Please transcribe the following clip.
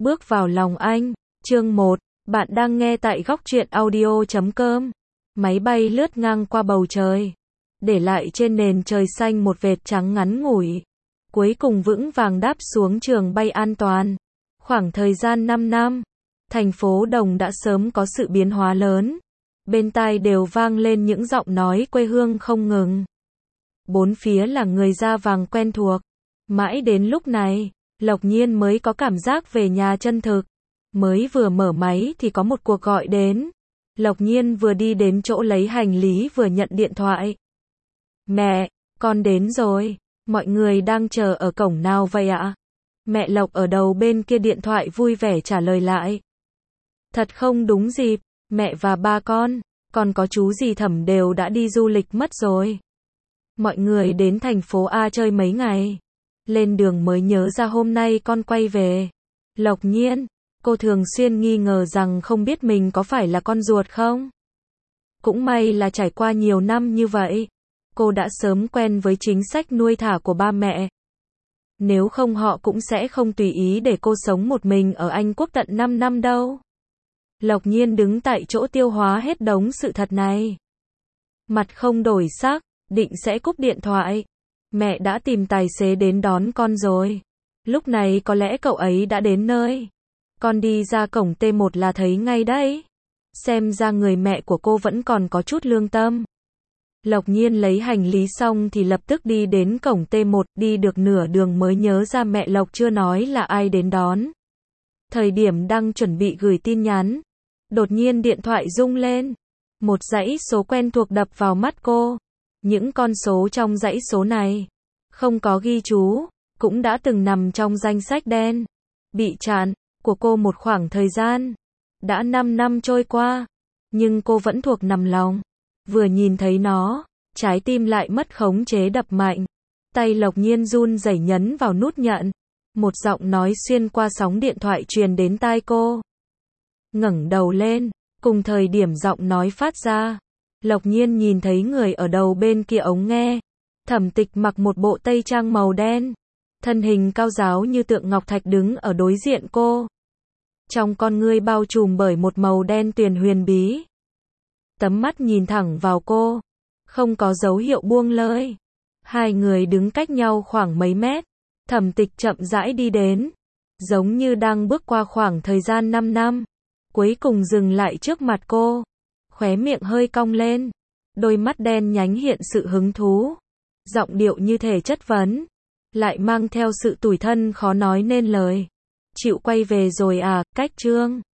Bước vào lòng anh. Chương 1. Bạn đang nghe tại góc truyện audio.com. Máy bay lướt ngang qua bầu trời, để lại trên nền trời xanh một vệt trắng ngắn ngủi. Cuối cùng vững vàng đáp xuống trường bay an toàn. Khoảng thời gian 5 năm, thành phố Đồng đã sớm có sự biến hóa lớn. Bên tai đều vang lên những giọng nói quê hương không ngừng. Bốn phía là người da vàng quen thuộc. Mãi đến lúc này, Lộc Nhiên mới có cảm giác về nhà chân thực. Mới vừa mở máy thì có một cuộc gọi đến. Lộc Nhiên vừa đi đến chỗ lấy hành lý vừa nhận điện thoại. Mẹ, con đến rồi. Mọi người đang chờ ở cổng nào vậy ạ? Mẹ Lộc ở đầu bên kia điện thoại vui vẻ trả lời lại. Thật không đúng dịp, mẹ và ba con, còn có chú dì Thẩm đều đã đi du lịch mất rồi. Mọi người đến thành phố A chơi mấy ngày. Lên đường mới nhớ ra hôm nay con quay về. Lộc Nhiên, cô thường xuyên nghi ngờ rằng không biết mình có phải là con ruột không? Cũng may là trải qua nhiều năm như vậy, cô đã sớm quen với chính sách nuôi thả của ba mẹ. Nếu không họ cũng sẽ không tùy ý để cô sống một mình ở Anh Quốc tận 5 năm đâu. Lộc Nhiên đứng tại chỗ tiêu hóa hết đống sự thật này. Mặt không đổi sắc, định sẽ cúp điện thoại. Mẹ đã tìm tài xế đến đón con rồi. Lúc này có lẽ cậu ấy đã đến nơi. Con đi ra cổng T1 là thấy ngay đấy. Xem ra người mẹ của cô vẫn còn có chút lương tâm. Lộc Nhiên lấy hành lý xong thì lập tức đi đến cổng T1, đi được nửa đường mới nhớ ra mẹ Lộc chưa nói là ai đến đón. Thời điểm đang chuẩn bị gửi tin nhắn, đột nhiên điện thoại rung lên. Một dãy số quen thuộc đập vào mắt cô. Những con số trong dãy số này không có ghi chú, cũng đã từng nằm trong danh sách đen bị chặn của cô một khoảng thời gian. Đã 5 năm trôi qua, nhưng cô vẫn thuộc nằm lòng. Vừa nhìn thấy nó, trái tim lại mất khống chế đập mạnh. Tay Lộc Nhiên run rẩy nhấn vào nút nhận. Một giọng nói xuyên qua sóng điện thoại truyền đến tai cô. Ngẩng đầu lên, cùng thời điểm giọng nói phát ra, Lộc Nhiên nhìn thấy người ở đầu bên kia ống nghe. Thẩm Tịch mặc một bộ tây trang màu đen, thân hình cao ráo như tượng ngọc thạch đứng ở đối diện cô. Trong con ngươi bao trùm bởi một màu đen tuyền huyền bí. Tấm mắt nhìn thẳng vào cô, không có dấu hiệu buông lơi. Hai người đứng cách nhau khoảng mấy mét. Thẩm Tịch chậm rãi đi đến, giống như đang bước qua khoảng thời gian 5 năm. Cuối cùng dừng lại trước mặt cô, khóe miệng hơi cong lên, đôi mắt đen nhánh hiện sự hứng thú. Giọng điệu như thể chất vấn, lại mang theo sự tủi thân khó nói nên lời. Chịu quay về rồi à, cách Trương?